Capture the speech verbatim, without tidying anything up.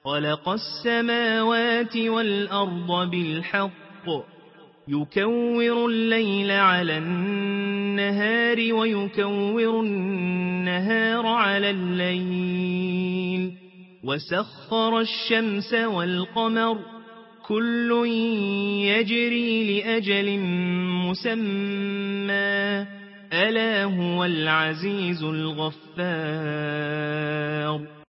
خلق السماوات والأرض بالحق يكور الليل على النهار ويكور النهار على الليل وسخر الشمس والقمر كل يجري لأجل مسمى ألا هو العزيز الغفار